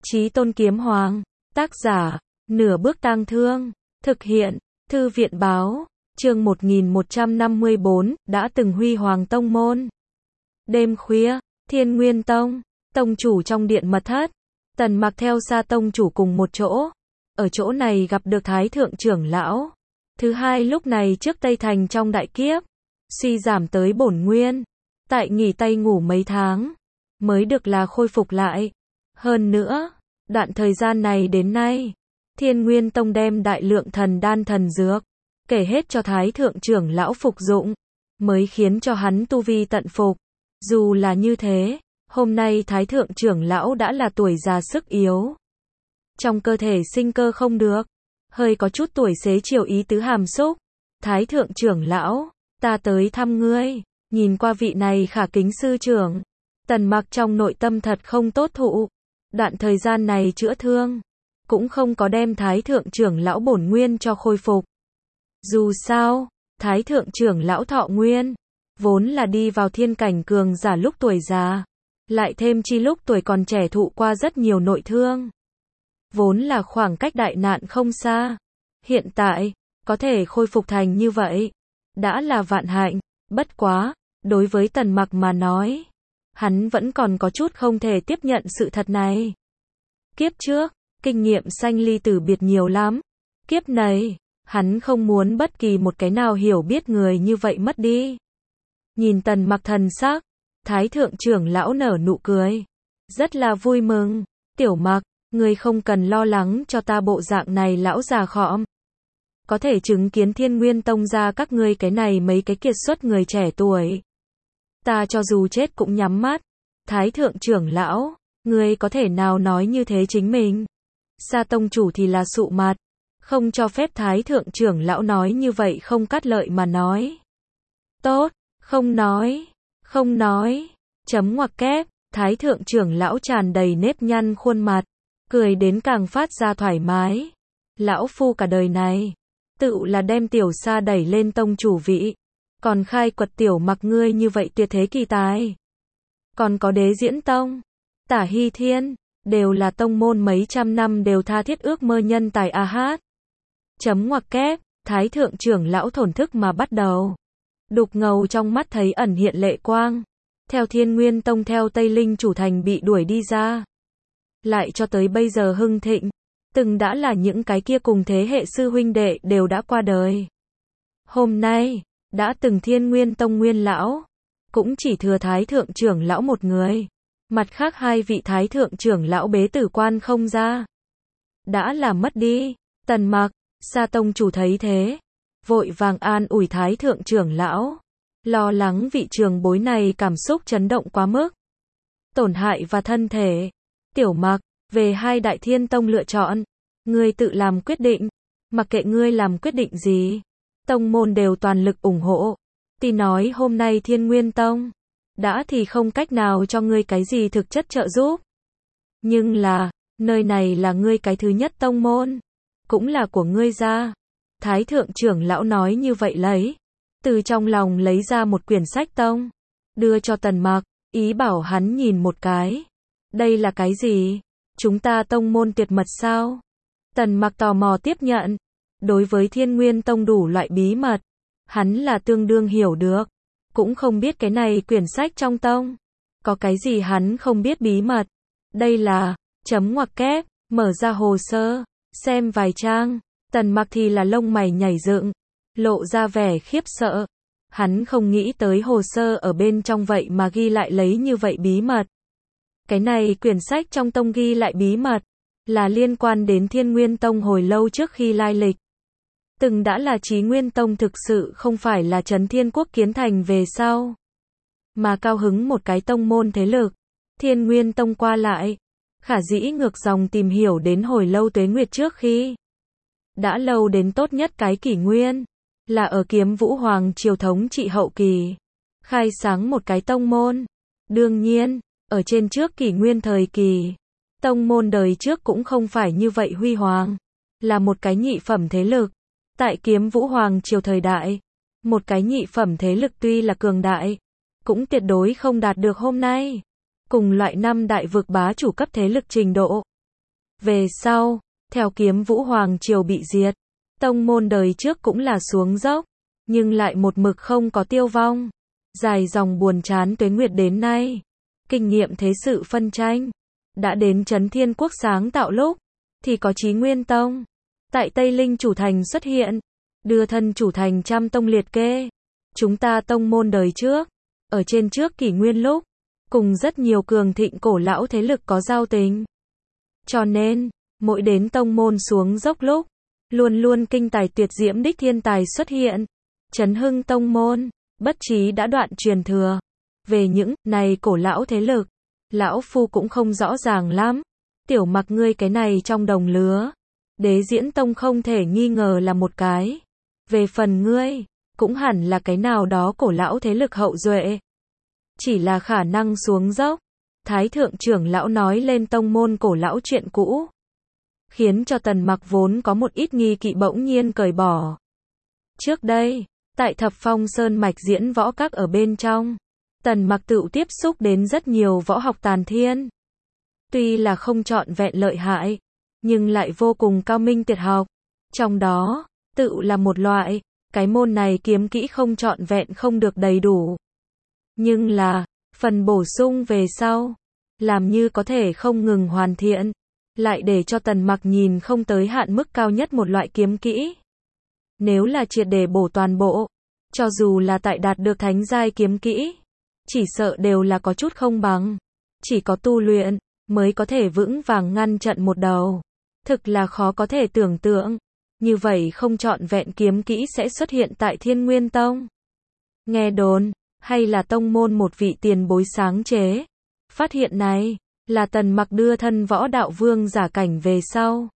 Chí Tôn Kiếm Hoàng, tác giả, Nửa Bước Tang Thương, thực hiện, Thư viện Báo, chương 1154, đã từng huy hoàng tông môn. Đêm khuya, Thiên Nguyên Tông, tông chủ trong điện mật thất, Tần Mặc theo Sa tông chủ cùng một chỗ. Ở chỗ này gặp được Thái thượng trưởng lão. Thứ hai lúc này trước Tây Thành trong đại kiếp, suy giảm tới bổn nguyên, tại nghỉ tay ngủ mấy tháng, mới được là khôi phục lại. Hơn nữa, đoạn thời gian này đến nay, Thiên Nguyên Tông đem đại lượng thần đan thần dược, kể hết cho Thái thượng trưởng lão phục dụng, mới khiến cho hắn tu vi tận phục. Dù là như thế, hôm nay Thái thượng trưởng lão đã là tuổi già sức yếu. Trong cơ thể sinh cơ không được, hơi có chút tuổi xế chiều ý tứ hàm xúc. Thái thượng trưởng lão, ta tới thăm ngươi, nhìn qua vị này khả kính sư trưởng. Tần Mặc trong nội tâm thật không tốt thụ. Đoạn thời gian này chữa thương, cũng không có đem Thái thượng trưởng lão bổn nguyên cho khôi phục. Dù sao, Thái thượng trưởng lão thọ nguyên, vốn là đi vào thiên cảnh cường giả lúc tuổi già, lại thêm chi lúc tuổi còn trẻ thụ qua rất nhiều nội thương. Vốn là khoảng cách đại nạn không xa. Hiện tại, có thể khôi phục thành như vậy, đã là vạn hạnh. Bất quá, đối với Tần Mặc mà nói, hắn vẫn còn có chút không thể tiếp nhận sự thật này. Kiếp trước, kinh nghiệm sanh ly tử biệt nhiều lắm. Kiếp này, hắn không muốn bất kỳ một cái nào hiểu biết người như vậy mất đi. Nhìn Tần Mặc thần sắc, Thái thượng trưởng lão nở nụ cười, rất là vui mừng. Tiểu Mặc, ngươi không cần lo lắng cho ta bộ dạng này lão già khọm. Có thể chứng kiến Thiên Nguyên Tông ra các ngươi cái này mấy cái kiệt xuất người trẻ tuổi, ta cho dù chết cũng nhắm mắt. Thái thượng trưởng lão, ngươi có thể nào nói như thế chính mình? Sa tông chủ thì là sụ mặt, không cho phép Thái thượng trưởng lão nói như vậy không cắt lợi mà nói. Tốt, không nói, không nói. Chấm ngoặc kép, Thái thượng trưởng lão tràn đầy nếp nhăn khuôn mặt, cười đến càng phát ra thoải mái. Lão phu cả đời này, tự là đem tiểu Sa đẩy lên tông chủ vị, còn khai quật Tiểu Mặc ngươi như vậy tuyệt thế kỳ tài. Còn có Đế Diễn Tông, Tả Hy Thiên, đều là tông môn mấy trăm năm đều tha thiết ước mơ nhân tài a hát. Chấm ngoặc kép, Thái thượng trưởng lão thổn thức mà bắt đầu. Đục ngầu trong mắt thấy ẩn hiện lệ quang. Theo Thiên Nguyên Tông theo Tây Linh chủ thành bị đuổi đi ra, lại cho tới bây giờ hưng thịnh, từng đã là những cái kia cùng thế hệ sư huynh đệ đều đã qua đời. Hôm nay, đã từng Thiên Nguyên Tông nguyên lão, cũng chỉ thừa Thái thượng trưởng lão một người. Mặt khác hai vị Thái thượng trưởng lão bế tử quan không ra, đã là mất đi. Tần Mặc, Sa tông chủ thấy thế, vội vàng an ủi Thái thượng trưởng lão, lo lắng vị trường bối này cảm xúc chấn động quá mức, tổn hại và thân thể. Tiểu Mặc, về hai đại thiên tông lựa chọn, ngươi tự làm quyết định. Mặc kệ ngươi làm quyết định gì, tông môn đều toàn lực ủng hộ. Tuy nói hôm nay Thiên Nguyên Tông đã thì không cách nào cho ngươi cái gì thực chất trợ giúp, nhưng là, nơi này là ngươi cái thứ nhất tông môn, cũng là của ngươi ra. Thái thượng trưởng lão nói như vậy lấy, từ trong lòng lấy ra một quyển sách tông, đưa cho Tần Mặc, ý bảo hắn nhìn một cái. Đây là cái gì? Chúng ta tông môn tuyệt mật sao? Tần Mặc tò mò tiếp nhận. Đối với Thiên Nguyên Tông đủ loại bí mật, hắn là tương đương hiểu được. Cũng không biết cái này quyển sách trong tông, có cái gì hắn không biết bí mật. Đây là, chấm ngoặc kép, mở ra hồ sơ, xem vài trang. Tần Mặc thì là lông mày nhảy dựng, lộ ra vẻ khiếp sợ. Hắn không nghĩ tới hồ sơ ở bên trong vậy mà ghi lại lấy như vậy bí mật. Cái này quyển sách trong tông ghi lại bí mật, là liên quan đến Thiên Nguyên Tông hồi lâu trước khi lai lịch. Từng đã là Chí Nguyên Tông thực sự không phải là Trấn Thiên Quốc kiến thành về sau, mà cao hứng một cái tông môn thế lực. Thiên Nguyên Tông qua lại, khả dĩ ngược dòng tìm hiểu đến hồi lâu tuế nguyệt trước khi. Đã lâu đến tốt nhất cái kỷ nguyên, là ở Kiếm Vũ Hoàng triều thống trị hậu kỳ, khai sáng một cái tông môn. Đương nhiên, ở trên trước kỷ nguyên thời kỳ, tông môn đời trước cũng không phải như vậy huy hoàng, là một cái nhị phẩm thế lực. Tại Kiếm Vũ Hoàng triều thời đại, một cái nhị phẩm thế lực tuy là cường đại, cũng tuyệt đối không đạt được hôm nay cùng loại năm đại vực bá chủ cấp thế lực trình độ. Về sau, theo Kiếm Vũ Hoàng Triều bị diệt, tông môn đời trước cũng là xuống dốc, nhưng lại một mực không có tiêu vong. Dài dòng buồn chán tuế nguyệt đến nay, kinh nghiệm thế sự phân tranh, đã đến Chấn Thiên Quốc sáng tạo lúc, thì có Chí Nguyên Tông, tại Tây Linh Chủ Thành xuất hiện, đưa thân chủ thành trăm tông liệt kê. Chúng ta tông môn đời trước, ở trên trước kỷ nguyên lúc, cùng rất nhiều cường thịnh cổ lão thế lực có giao tình. Cho nên, mỗi đến tông môn xuống dốc lúc, luôn luôn kinh tài tuyệt diễm đích thiên tài xuất hiện, chấn hưng tông môn, bất trí đã đoạn truyền thừa. Về những này cổ lão thế lực, lão phu cũng không rõ ràng lắm. Tiểu Mặc ngươi cái này trong đồng lứa, Đế Diễn Tông không thể nghi ngờ là một cái. Về phần ngươi, cũng hẳn là cái nào đó cổ lão thế lực hậu duệ. Chỉ là khả năng xuống dốc. Thái thượng trưởng lão nói lên tông môn cổ lão chuyện cũ, khiến cho Tần Mặc vốn có một ít nghi kỵ bỗng nhiên cởi bỏ. Trước đây, tại Thập Phong Sơn mạch diễn võ các ở bên trong, Tần Mặc tự tiếp xúc đến rất nhiều võ học tàn thiên. Tuy là không trọn vẹn lợi hại, nhưng lại vô cùng cao minh tuyệt học. Trong đó, tự là một loại, cái môn này kiếm kỹ không trọn vẹn không được đầy đủ. Nhưng là, phần bổ sung về sau, làm như có thể không ngừng hoàn thiện, lại để cho Tần Mặc nhìn không tới hạn mức cao nhất một loại kiếm kỹ. Nếu là triệt để bổ toàn bộ, cho dù là tại đạt được thánh giai kiếm kỹ, chỉ sợ đều là có chút không bằng. Chỉ có tu luyện, mới có thể vững vàng ngăn trận một đầu. Thực là khó có thể tưởng tượng. Như vậy không trọn vẹn kiếm kỹ sẽ xuất hiện tại Thiên Nguyên Tông. Nghe đồn, hay là tông môn một vị tiền bối sáng chế. Phát hiện này, là Tần Mặc đưa thân võ đạo vương giả cảnh về sau.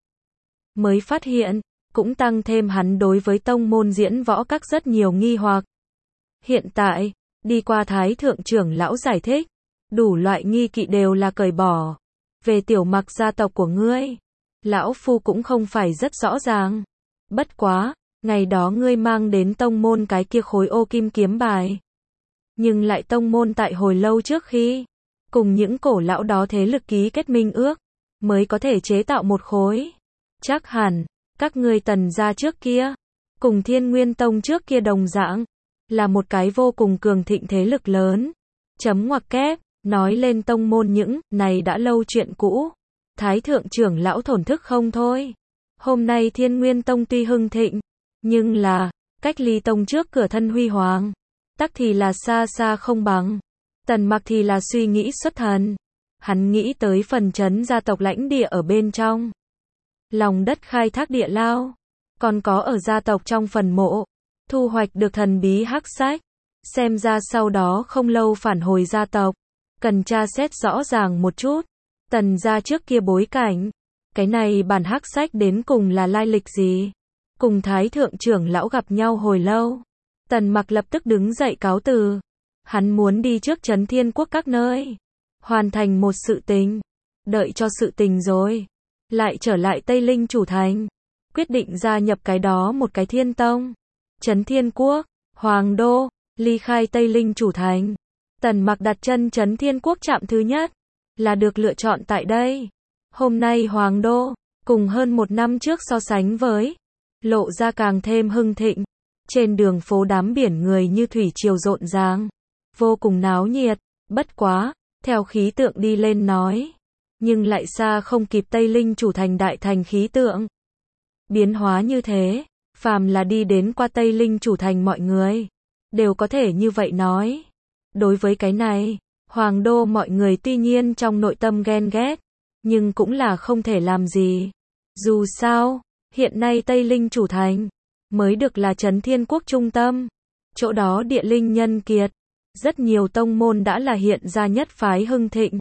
Mới phát hiện, cũng tăng thêm hắn đối với tông môn diễn võ các rất nhiều nghi hoặc. Hiện tại, đi qua Thái thượng trưởng lão giải thích, đủ loại nghi kỵ đều là cởi bỏ. Về Tiểu Mặc gia tộc của ngươi, lão phu cũng không phải rất rõ ràng. Bất quá, ngày đó ngươi mang đến tông môn cái kia khối ô kim kiếm bài. Nhưng lại tông môn tại hồi lâu trước khi, cùng những cổ lão đó thế lực ký kết minh ước, mới có thể chế tạo một khối. Chắc hẳn, các ngươi Tần gia trước kia, cùng Thiên Nguyên Tông trước kia đồng dạng, là một cái vô cùng cường thịnh thế lực lớn. Chấm ngoặc kép, nói lên tông môn những này đã lâu chuyện cũ. Thái thượng trưởng lão thổn thức không thôi. Hôm nay Thiên Nguyên Tông tuy hưng thịnh, nhưng là, cách ly tông trước cửa thân huy hoàng, tắc thì là xa xa không bằng. Tần Mặc thì là suy nghĩ xuất thần. Hắn nghĩ tới phần trấn gia tộc lãnh địa ở bên trong. Lòng đất khai thác địa lao. Còn có ở gia tộc trong phần mộ. Thu hoạch được thần bí hắc sách. Xem ra sau đó không lâu phản hồi gia tộc. Cần tra xét rõ ràng một chút. Tần gia trước kia bối cảnh. Cái này bản hắc sách đến cùng là lai lịch gì? Cùng Thái thượng trưởng lão gặp nhau hồi lâu. Tần Mặc lập tức đứng dậy cáo từ. Hắn muốn đi trước Chấn Thiên Quốc các nơi. Hoàn thành một sự tình. Đợi cho sự tình rồi. Lại trở lại Tây Linh Chủ Thành. Quyết định gia nhập cái đó một cái Thiên Tông. Chấn Thiên Quốc, Hoàng Đô, ly khai Tây Linh Chủ Thành. Tần Mặc đặt chân Chấn Thiên Quốc trạm thứ nhất. Là được lựa chọn tại đây. Hôm nay Hoàng Đô, cùng hơn một năm trước so sánh với, lộ ra càng thêm hưng thịnh. Trên đường phố đám biển người như thủy triều rộn ràng. Vô cùng náo nhiệt, bất quá, theo khí tượng đi lên nói. Nhưng lại xa không kịp Tây Linh Chủ Thành đại thành khí tượng. Biến hóa như thế, phàm là đi đến qua Tây Linh Chủ Thành mọi người, đều có thể như vậy nói. Đối với cái này, Hoàng Đô mọi người tuy nhiên trong nội tâm ghen ghét, nhưng cũng là không thể làm gì. Dù sao, hiện nay Tây Linh Chủ Thành, mới được là Chấn Thiên Quốc trung tâm. Chỗ đó địa linh nhân kiệt. Rất nhiều tông môn đã là hiện ra nhất phái hưng thịnh.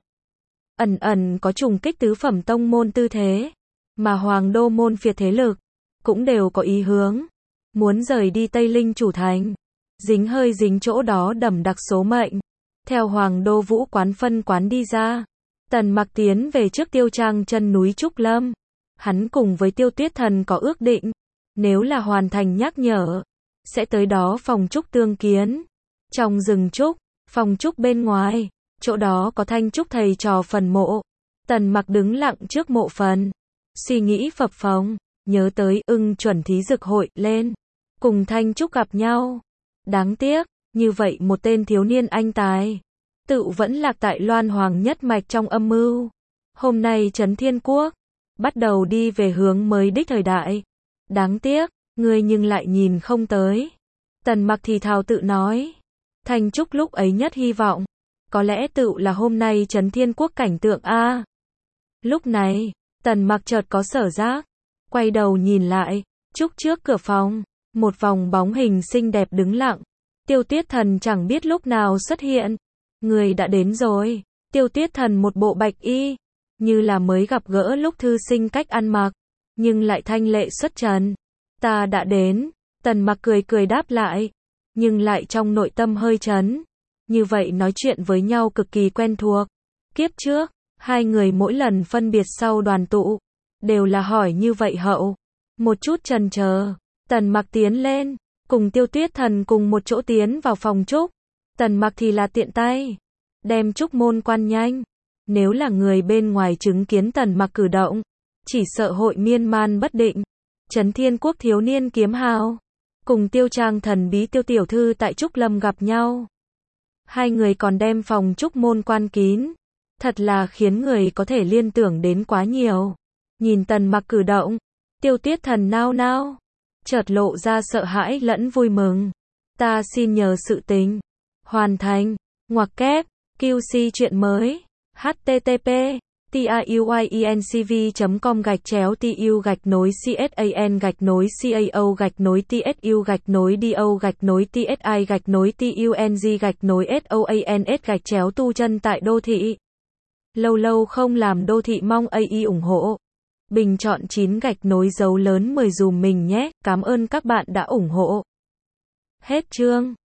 Ẩn ẩn có trùng kích tứ phẩm tông môn tư thế. Mà Hoàng Đô môn phiệt thế lực, cũng đều có ý hướng. Muốn rời đi Tây Linh Chủ Thành. Dính hơi dính chỗ đó đậm đặc số mệnh. Theo Hoàng Đô Vũ quán phân quán đi ra. Tần Mặc tiến về trước Tiêu Trang chân núi Trúc Lâm. Hắn cùng với Tiêu Tuyết Thần có ước định. Nếu là hoàn thành nhắc nhở, sẽ tới đó phòng trúc tương kiến. Trong rừng trúc, phòng trúc bên ngoài, chỗ đó có thanh trúc thầy trò phần mộ. Tần Mặc đứng lặng trước mộ phần, Suy nghĩ phập phồng, nhớ tới ưng chuẩn thí dực hội lên, cùng Thanh Trúc gặp nhau. Đáng tiếc, như vậy một tên thiếu niên anh tài, tự vẫn lạc tại Loan Hoàng nhất mạch trong âm mưu. Hôm nay Trấn Thiên Quốc bắt đầu đi về hướng mới đích thời đại. Đáng tiếc, ngươi nhưng lại nhìn không tới. Tần Mặc thì thào tự nói. Thanh Trúc lúc ấy nhất hy vọng, có lẽ tự là hôm nay Trấn Thiên Quốc cảnh tượng a. Lúc này, Tần Mặc chợt có sở giác, quay đầu nhìn lại, Trúc trước cửa phòng, một vòng bóng hình xinh đẹp đứng lặng. Tiêu Tuyết Thần chẳng biết lúc nào xuất hiện. Người đã đến rồi. Tiêu Tuyết Thần một bộ bạch y, như là mới gặp gỡ lúc thư sinh cách ăn mặc, nhưng lại thanh lệ xuất trần. Ta đã đến. Tần Mặc cười cười đáp lại, nhưng lại trong nội tâm hơi chấn. Như vậy nói chuyện với nhau cực kỳ quen thuộc. Kiếp trước, hai người mỗi lần phân biệt sau đoàn tụ, đều là hỏi như vậy hậu. Một chút chần chờ, Tần Mặc tiến lên, cùng Tiêu Tuyết Thần cùng một chỗ tiến vào phòng Trúc. Tần Mặc thì là tiện tay, đem Trúc môn quan nhanh. Nếu là người bên ngoài chứng kiến Tần Mặc cử động, chỉ sợ hội miên man bất định. Trấn Thiên Quốc thiếu niên kiếm hào, cùng Tiêu Trang thần bí Tiêu tiểu thư tại Trúc Lâm gặp nhau. Hai người còn đem phòng Trúc môn quan kín. Thật là khiến người có thể liên tưởng đến quá nhiều. Nhìn Tần Mặc cử động, Tiêu Tuyết Thần nao nao, chợt lộ ra sợ hãi lẫn vui mừng. Ta xin nhờ sự tình hoàn thành. Ngoặc kép, QC chuyện mới. http tiuy.cn/TU-CSAN-TO-TSU-TUNG-TUNG tại đô thị. Lâu lâu không làm đô thị mong AI ủng hộ. Bình chọn 9 gạch nối dấu lớn 10 dùm mình nhé. Cảm ơn các bạn đã ủng hộ. Hết chương.